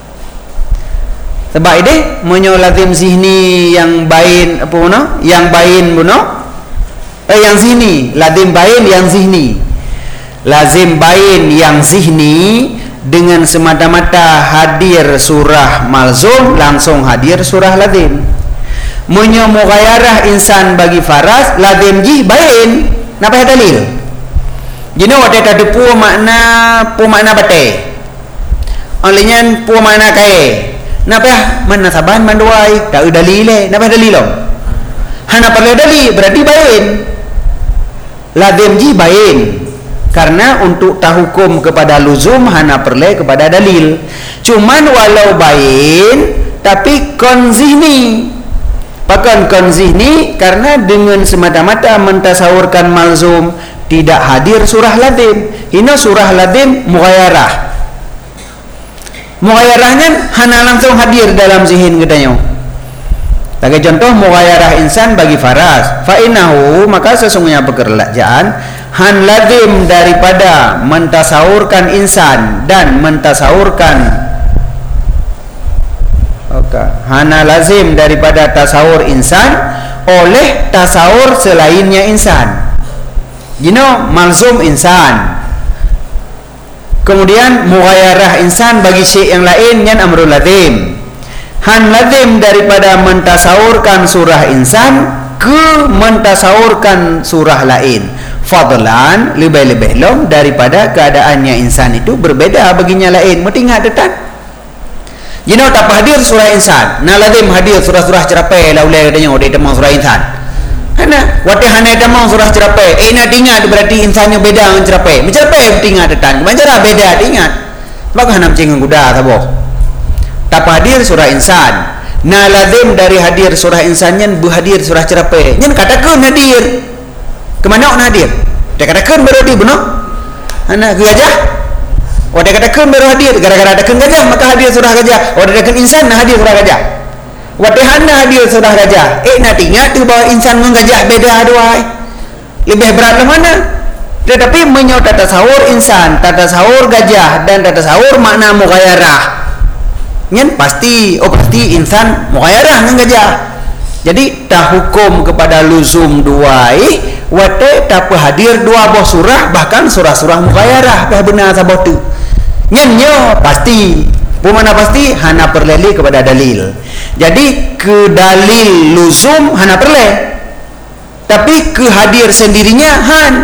Speaker 1: Sebab ini menyo lazim zihni yang bain apa puno yang bain puno yang zihni, lazim bain yang zihni. Lazim bain yang zihni dengan semata-mata hadir surah malzum langsung hadir surah lazim. Munyo mughayarah insan bagi faras lazim ji bain napa dalil. Jino wate tadu pu makna bate. Olehnya pu makna kae. Napa man nasaban man duai tak dalile napa dalilom. Hana perlu dalil berarti bain. Lazim ji bain. Karena untuk tahukum kepada luzum hana perle kepada dalil. Cuman walau bain tapi konzihni. Bahkan konzihni karena dengan semata-mata mentasawurkan malzum tidak hadir surah lazim. Ini surah lazim mughayarah. Mughayarahnya hana langsung hadir dalam zihin katanya. Sebagai contoh mughayarah insan bagi faras. Fa innahu maka sesungguhnya pekerjaan han lazim daripada mentasawurkan insan dan mentasawurkan hana lazim daripada tasawur insan oleh tasawur selainnya insan. Malzum insan. Kemudian mughayarah insan bagi syai' yang lain yang amrul lazim. Han lazim daripada mentasawurkan surah insan ke mentasawurkan surah lain. Fadlan lebih-lebih lom daripada keadaannya insan itu berbeda baginya lain. Mesti ingat detan. Tak hadir surah insan. Na lazim hadir surah-surah cerapai laulai katanya odai demang surah insan. Hana wate hana demang surah cerapai. Nak ingat berarti insannya beda dengan cerapai. Mencerapai mesti ingat detan. Macam beda ingat. Maka hana cengeng kuda saboh. Tak hadir surah insan. Na lazim dari hadir surah insannya berhadir surah cerapai. Nyen katakan hadir. Kemana nak hadir? Dia katakan baru hadir benar? Anak gajah? Dia katakan baru hadir. Gara-gara katakan gajah maka hadir surah gajah. Dia katakan insan nak hadir surah gajah. Hana hadir surah gajah. Nak ingat tu bahawa insan dengan gajah beda dua. Lebih berat ke mana? Tetapi menyau tata sahur insan, tata sahur gajah dan tata sahur makna mughayarah. Nyen pasti insan mughayarah dengan gajah. Jadi tak hukum kepada luzum duai wate tak hadir dua buah surah bahkan surah-surah mughayarah dah benar sabah tu. Nyenyo pasti. Pemana pasti hana perleli kepada dalil. Jadi ke dalil luzum hana perle. Tapi ke hadir sendirinya han.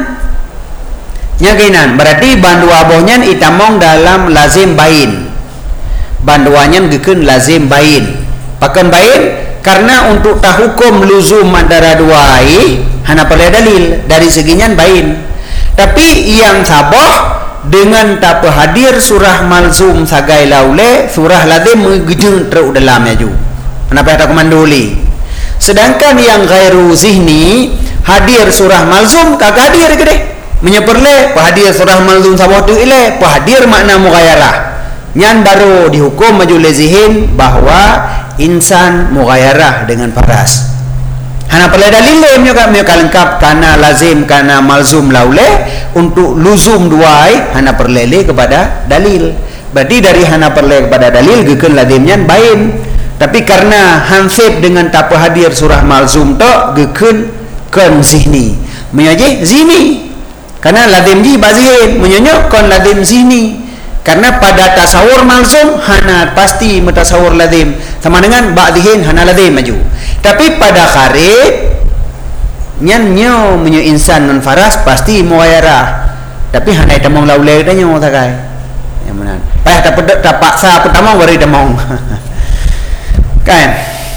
Speaker 1: Nyakinan berarti bandua bohnya itamong dalam lazim bain. Banduannya geken lazim bain. Pakan bain karena untuk tahukum luzum antara dua hana perlu dalil dari seginya bain. Tapi yang sabah dengan tak hadir surah malzum sagai laule surah lazim mengejeng teruk dalamnya ju. Kenapa tak komandoli? Sedangkan yang ghairu zihni hadir surah malzum kagak hadir ke deh. Menyeperle hadir surah malzum sabah tu ile hadir makna mughayarah. Nyan baru dihukum majul zihin bahwa insan mughayarah dengan faras. Hana perlu dalil mio lengkap kana lazim kana malzum laule untuk luzum duai hana perlu kepada dalil. Berarti dari hana perlu kepada dalil geken lazimnya bain. Tapi karena hansib dengan tak hadir surah malzum tok geken kon zihni. Menyaji zini. Karena lazim ji bazihin menyonyok kon lazim zini. Karena pada tasawur malzum hana pasti metasawur lazim sama dengan ba'dihin hana lazim maju. Tapi pada kharib nyanyo menyo insan non faras pasti mughayarah. Tapi hana tamong laulai dah nyo takai. Yang mana? Payah tak paksa pertama baru tamong. Kan?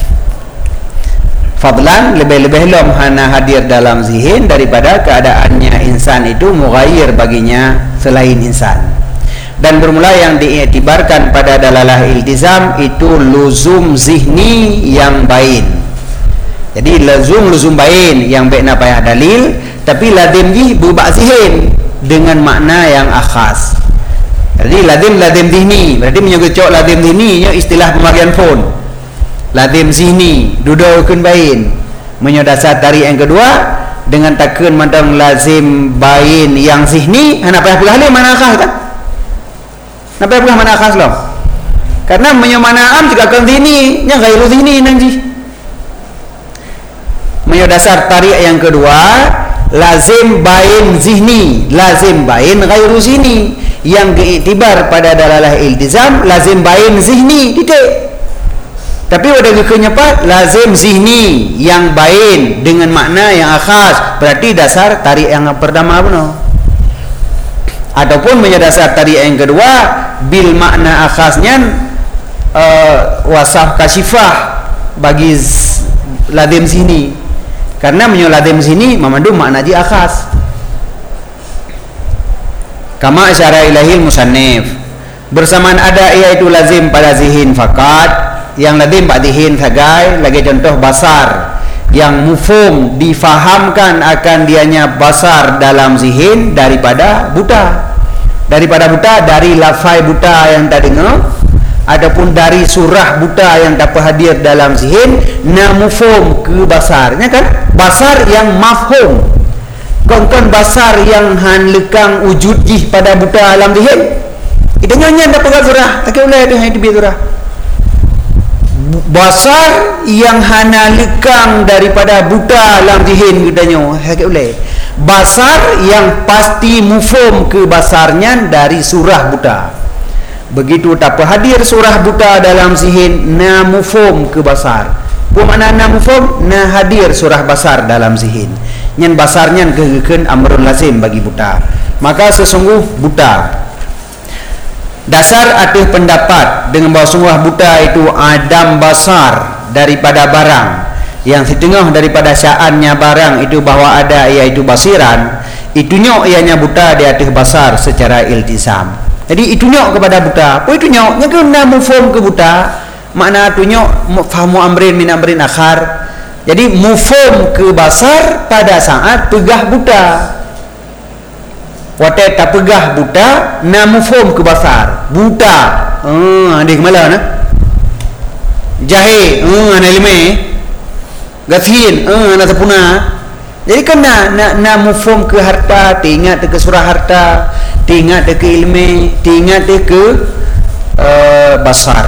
Speaker 1: Fadlan lebih-lebih lom hana hadir dalam zihin daripada keadaannya insan itu mughayyir baginya selain insan. Dan bermula yang diiktibarkan pada dalalah iltizam itu luzum zihni yang bain. Jadi luzum bain yang baikna payah dalil, tapi lazim ji berubah zihin dengan makna yang akhas. Jadi lazim zihni, berarti menyebut lazim zihni nya istilah pembagian phone. Lazim zihni dudukun bain. Menyodasar tarik yang kedua dengan takun mandang lazim bain yang zihni, hana payah pula mana akhas kan? Napa pula mana akhas loh? Karena menyamanaam jika kan zihni nya ghairu zihni nanti. Menyodasar tarik yang kedua
Speaker 2: lazim bain zihni, lazim bain ghairu zihni. Yang diiktibar pada dalalah iltizam lazim bain zihni, titik. Tapi pada geukeunya Pak, lazim zihni yang bain dengan makna yang akhas, berarti dasar tarik yang pertama benar. Ataupun menyadasar tarik yang kedua bil makna akhasnya wasaf kasifah bagi lazim zihni. Karena lazim zihni memandu makna ji akhas. Kama isyara ilahil musannif, bersamaan ada iaitu lazim pada zihin fakat, yang lazim pada zihin sagai, lagi contoh basar yang mufhum difahamkan akan dianya basar dalam zihin daripada buta. Daripada buta dari lafai buta yang tak dengar, adapun dari surah buta yang dapat hadir dalam zihin, na mufhum ke basarnya kan, basar yang mafhum. Kon basar yang han lekang wujud jih pada buta alam zihin, itu nyanyian dapat surah, tak boleh ada yang lebih surah. Basar yang hana lekang daripada buta alam zihin katanya, tak boleh. Basar yang pasti mufhum ke basarnya dari surah buta. Begitu tak hadir surah buta dalam zihin, na mufhum ke basar. Apa makna na mufhum? Na hadir surah basar dalam zihin. Nyan basarnya kegeken amrun lazim bagi buta. Maka sesungguh buta. Dasar atas pendapat dengan bahawa sungguh buta itu adam basar daripada barang. Yang setengah daripada sya'annya barang itu bahawa ada iaitu basiran, itunya ianya buta di atas basar secara iltizam. Jadi itunya kepada buta. Apa itunya? Nya kena mufhum ke buta. Makna itunya fahmu amrin min amrin akhar. Jadi mufhum ke basar pada saat pegah buta. Watai tak pegah buta, na mufhum ke basar. Buta. Ada ke mana? Jahe. Ana lima. Gafin, nak sepuna. Jadi kan nak mufhum ke harta, tingat ke surah harta, tingat ke ilmi, tingat ke basar.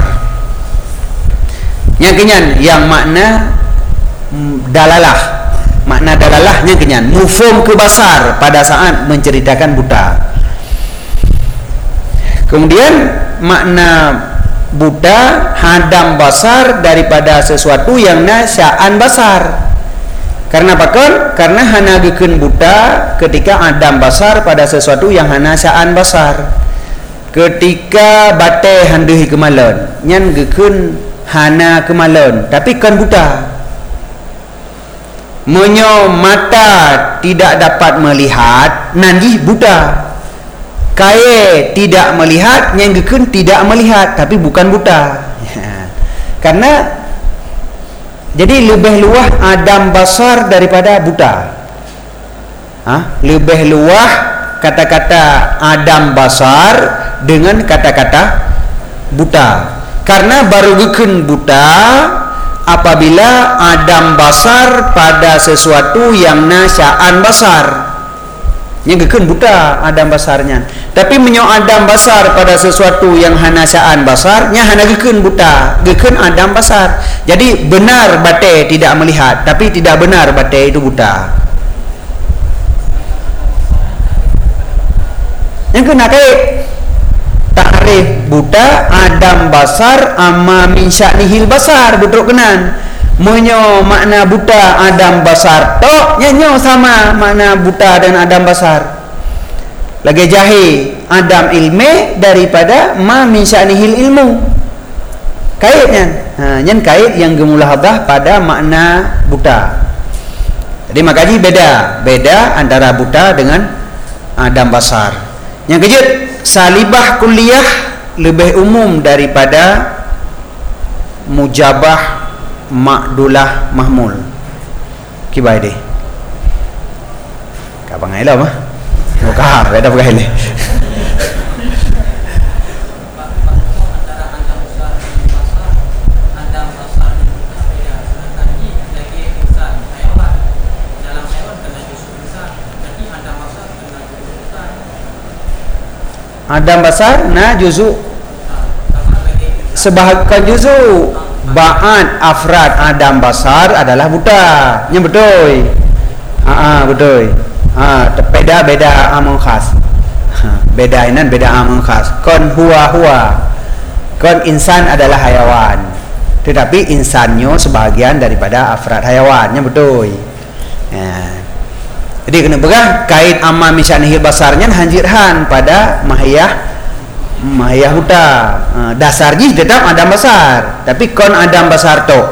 Speaker 2: Yang kenyan, yang makna dalalah, makna dalalahnya kenyan, mufhum ke basar pada saat menceritakan buta. Kemudian makna buta hadam basar daripada sesuatu yang nasya'an basar. Karena apa kan? Karena hana geken buta ketika adam basar pada sesuatu yang hana sya'an basar. Ketika batai handuhi kemalan, nyan geken hana kemalan, tapi kan buta. Menyo mata tidak dapat melihat, nanti buta. Kaya tidak melihat, yang geken tidak melihat, tapi bukan buta. Karena jadi lebih luah adam basar daripada buta. Lebih luah kata-kata adam basar dengan kata-kata buta. Karena baru geken buta apabila adam basar pada sesuatu yang nasya'an basar. Yang geken buta adam basarnya. Tapi menyo adam basar pada sesuatu yang hana sya'an basar, nya hana geken buta, geken adam basar. Jadi benar batai tidak melihat, tapi tidak benar batai itu buta. Yang kena kait ta'rif buta adam basar amma min sya'nihil basar, betul kenan. Menyo makna buta adam basar tok, nyanyo sama makna buta dan adam basar. Lagi jahi adam ilmi daripada ma min sya'nihil ilmu. Kaitnya, nyan kait yang gemulahabah pada makna buta. Jadi makanya beda antara buta dengan adam basar. Yang kejut, salibah kulliyah lebih umum daripada mujabah makdulah mahmul. Kibai deh. Kau bangai lah mah. Muka beda pakai ini. Adam basar na juzu sebahagian juzu ba'an afrad adam basar adalah buta. Yang betul. Betul. Beda am khas. Beda inan beda am khas. Kon huwa. Kon insan adalah hayawan. Tetapi insannya sebahagian daripada afrad hayawannya, betul. Jadi kena berah kait amma misyanihi basarnya hanjirhan pada mahiyah buta. Dasarnya tetap adam basar, tapi kon adam basar tu.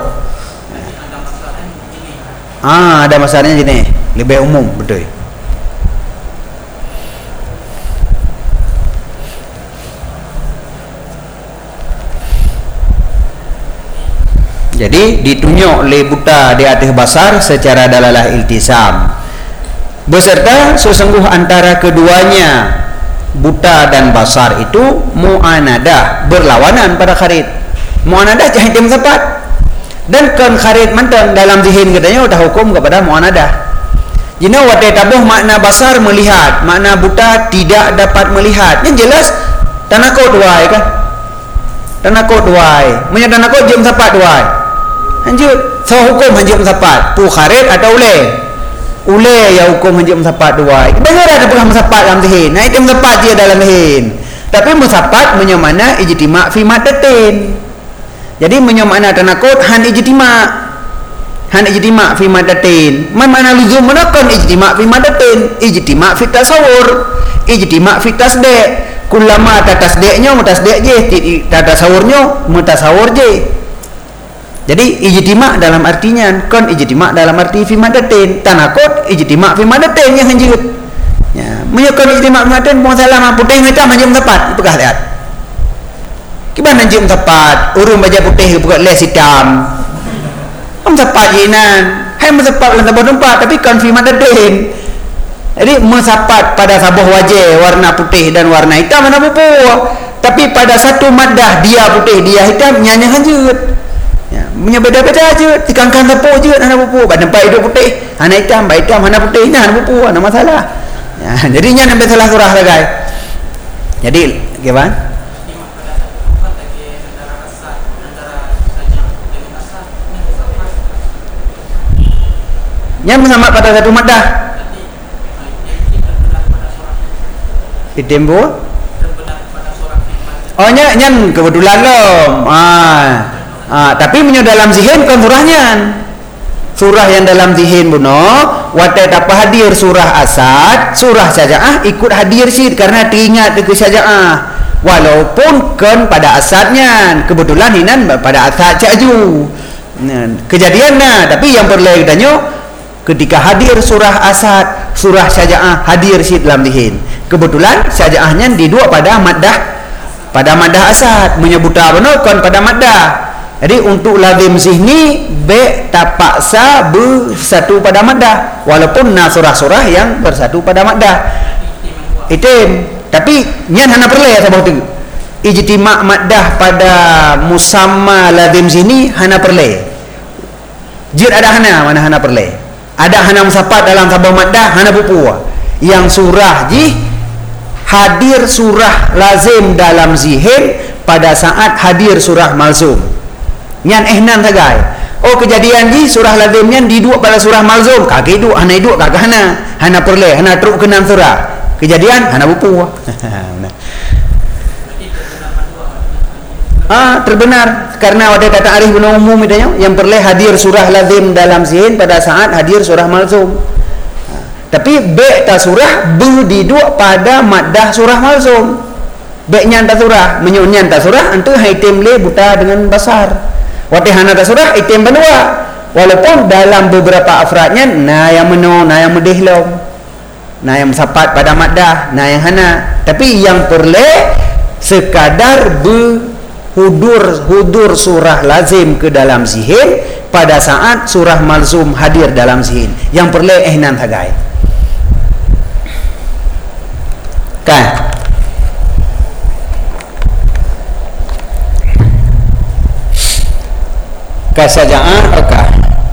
Speaker 2: Adam basarnya gini, lebih umum, betul. Jadi ditunjuk le buta di atas basar secara dalalah iltisam, beserta sesungguh antara keduanya buta dan basar itu mu'anadah, berlawanan pada kharid. Mu'anadah jahit yang tepat, dan kan kharid mantan dalam zihin katanya udah hukum kepada mu'anadah. Jina wadai tabuh makna basar melihat, makna buta tidak dapat melihat. Yang jelas tanakut duai kan, tanakut duai, punya tanakut jam tepat duai. Hanjut, so hukum hanjut mensapat. Pu kharid atau ule ya hukum hanjut mensapat dua. Benar ada pegang mensapat dalam zihin. Nah itu mensapat dia dalam zihin. Tapi mensapat menyamana ijtima' fi madatin. Jadi menyamana tanakut han ijtima' fi madatin. Mana luzum menakon ijtima' fi madatin, ijtima' fi tasawur, ijtima' fi tasdi'. Kullama tasdi'nya mutasdi' je, tasawurnya mutasawur je. Jadi ijtima' dalam artinya kon ijtima' dalam arti fi madatin, tanakut ijtima' fi madatin yang hanjut. Ya, menyokon ijtima' fi madatin pun salah putih hitam hanjut tepat, pegah lihat. Kiban hanjut tepat, urung baja putih bukan les hitam. Tepat jinan. Hai mensepat dalam sabah tempat tapi kon fi madatin. Jadi mensapat pada sabah wajah warna putih dan warna hitam mana pupuh. Tapi pada satu maddah dia putih, dia hitam nyanyi hanjut. Ya, punya beda-beda aja, tikangkan tepuk je anak pupu, badan nampak hidup putih, anak hitam, anak putih, anak pupu, anak masalah. Ya, jadinya nampak salah surah lah guys. Jadi, gimana? Yang sama pada satu madah. Itembo? Oh, nyan kebetulan lom. Tapi punya dalam zihin kan surah yang dalam zihin buno watai apa hadir surah asad, surah sajaah ikut hadir sih karena teringat ke sajaah walaupun kan pada asadnya kebetulan hinan pada asad caju kejadiannya. Tapi yang perlu ditanya ketika hadir surah asad, surah sajaah hadir sih dalam zihin, kebetulan sajaahnya di dua pada maddah asad menyebut apa kan pada maddah. Jadi untuk lazim zihni tapaksa bersatu pada maddah walaupun surah-surah yang bersatu pada maddah itim. Tapi nyan hana perle ya sabah tu ijtima' maddah pada musamma lazim zihni hana perle. Jid ada mana hana perle. Ada hana musapat dalam sabah maddah hana pupu. Yang surah ji hadir surah lazim dalam zihin pada saat hadir surah malzum. Nyan ehnan sagai. Oh kejadian di surah lazimnya di dua pada surah malzum. Kaki duk hana duk kagak hana perle hana truk kenan surah. Kejadian hana bupu. Terbenar karena ada kata arif guna umum itanya yang perle hadir surah lazim dalam zihin pada saat hadir surah malzum. Tapi ta surah di dua pada maddah surah malzum. Nyanta surah menyunyanta surah antu haitim le buta dengan basar. Watihana surah itim benua walaupun dalam beberapa afradnya yang meno yang mudihlom yang sapat pada maddah yang hana. Tapi yang perle sekadar hudur surah lazim ke dalam zihin pada saat surah malzum hadir dalam zihin. Yang perle ehnan tagai kan. Kasaja'ah oka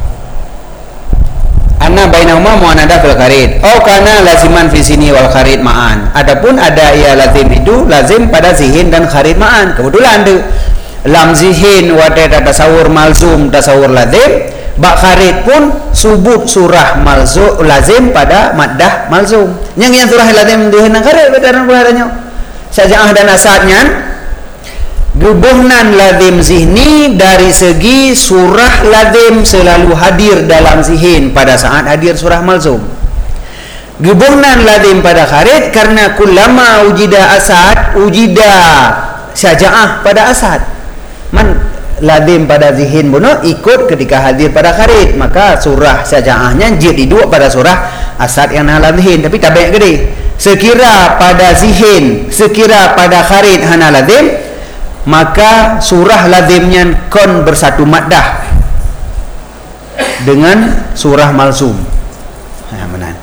Speaker 2: anna bainahuma mu'anada fil kharid au kana laziman fi sini wal kharid ma'an. Adapun ada ya lazim itu lazim pada zihin dan kharid ma'an. Kebetulan tu lam zihin wa tasawur malzum tasawur lazim bak kharid pun subut surah malzum lazim pada maddah malzum. Yang surah lazim dihenang kharid pada adanya. Syaja'ah dan asadnya gubuhnan lazim zihni dari segi surah lazim selalu hadir dalam zihin pada saat hadir surah malzum. Gubuhnan lazim pada kharid karena kullama ujida asad ujida syaja'ah pada asad. Man lazim pada zihin bunuh ikut ketika hadir pada kharid, maka surah syaja'ahnya jadi dua pada surah asad yang dalam zihin, tapi tak banyak gede. Sekira pada zihin, sekira pada kharid hana lazim, maka surah lazimnya kon bersatu maddah dengan surah malzum. Benar.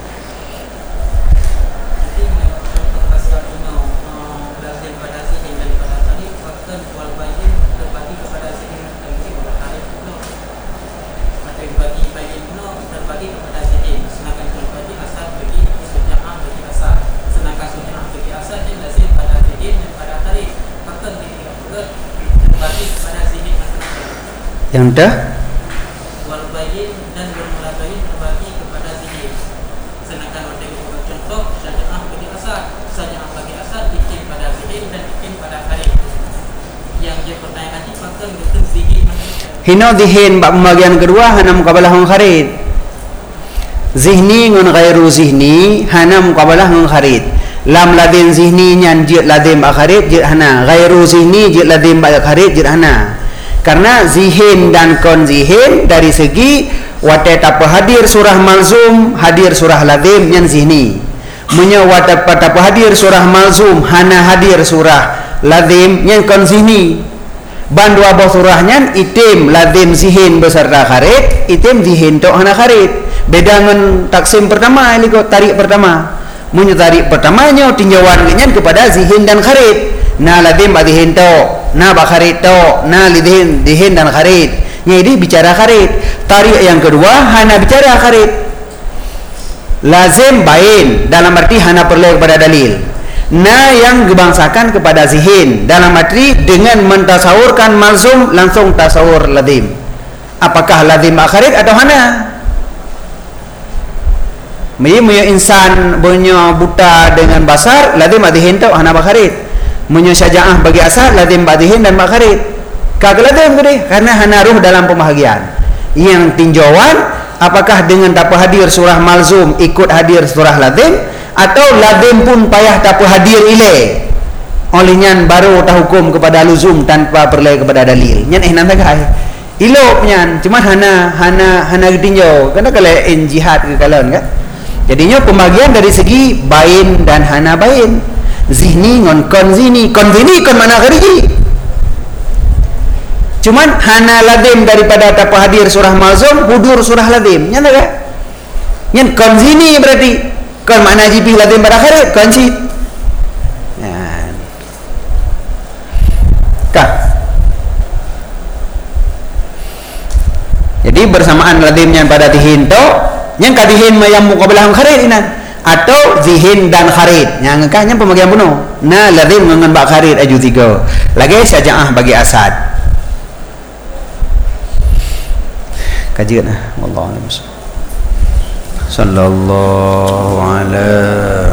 Speaker 2: Yang dah
Speaker 3: wal bayin dan bermula bayin terbagi kepada zihin. Sedangkan pada contoh syaja'ah bagi asad, syaja'ah bagi asad bikin pada zihin dan bikin pada kharid. Yang dia pertanyaan tadi faktor betul zihin
Speaker 2: hino zihin bab pembagian kedua hana muqabalah ngan kharid. Zihni ngan ghairu zihni hana muqabalah ngan kharid. Lam ladin zihni nyan jid ladin ba kharid jid hana, ghairu zihni jid ladin ba kharid jid hana. Karena zihin dan kon zihin dari segi watai tapa hadir surah malzum hadir surah lazim yang zihni. Munya watai tapa hadir surah malzum hana hadir surah lazim yang kon zihni. Ban dua buah surahnya itim lazim zihin beserta kharid, itim zihin tok hana kharid. Beda dengan taksim pertama ini kok tarik pertama. Munya tarik pertamanya tinjauan kepada zihin dan kharid. Na lazim ba zihin tok, na ba kharid tok, na lidhin dihin dan kharid. Jadi bicara kharid. Tarik yang kedua hana bicara kharid. Lazim bain dalam arti hana perlu kepada dalil. Na yang gebangsakan kepada zihin dalam arti dengan mentasawurkan malzum langsung tasawur lazim. Apakah lazim ba kharid atau hana? Punya insan punya buta dengan basar lazim ba zihin tok hana ba kharid. Munya syaja'ah bagi asal lazim ba'dihin dan makharid kagak lazim gede karena hana ruh dalam pembahagian. Yang tinjauan apakah dengan tak hadir surah malzum ikut hadir surah lazim atau lazim pun payah tak hadir ile olehnya baru tahukum kepada luzum tanpa perlu kepada dalil. Nyan nanti kai ilo nyan cuma hana tinjau karena kalau jihad ke kalian kan. Jadinya pembagian dari segi bain dan hana bain. Zihni ngon kon zini kon mana khariji. Cuman hana lazim daripada tak hadir surah malzum hudur surah lazim. Nyata kan? Nyen kon zini berarti kon mana jipi lazim pada kharid kon si. Kah? Jadi bersamaan lazimnya pada tihin to, yang kadihin mayam muqabalah kharid inan. Atau zihin dan kharid yang ngekahnya pembagian penuh. Nah lazim dengan bak kharid aju tiga lagi syaja'ah bagi asad. Kajian wallahu a'lam. Sallallahu alaihi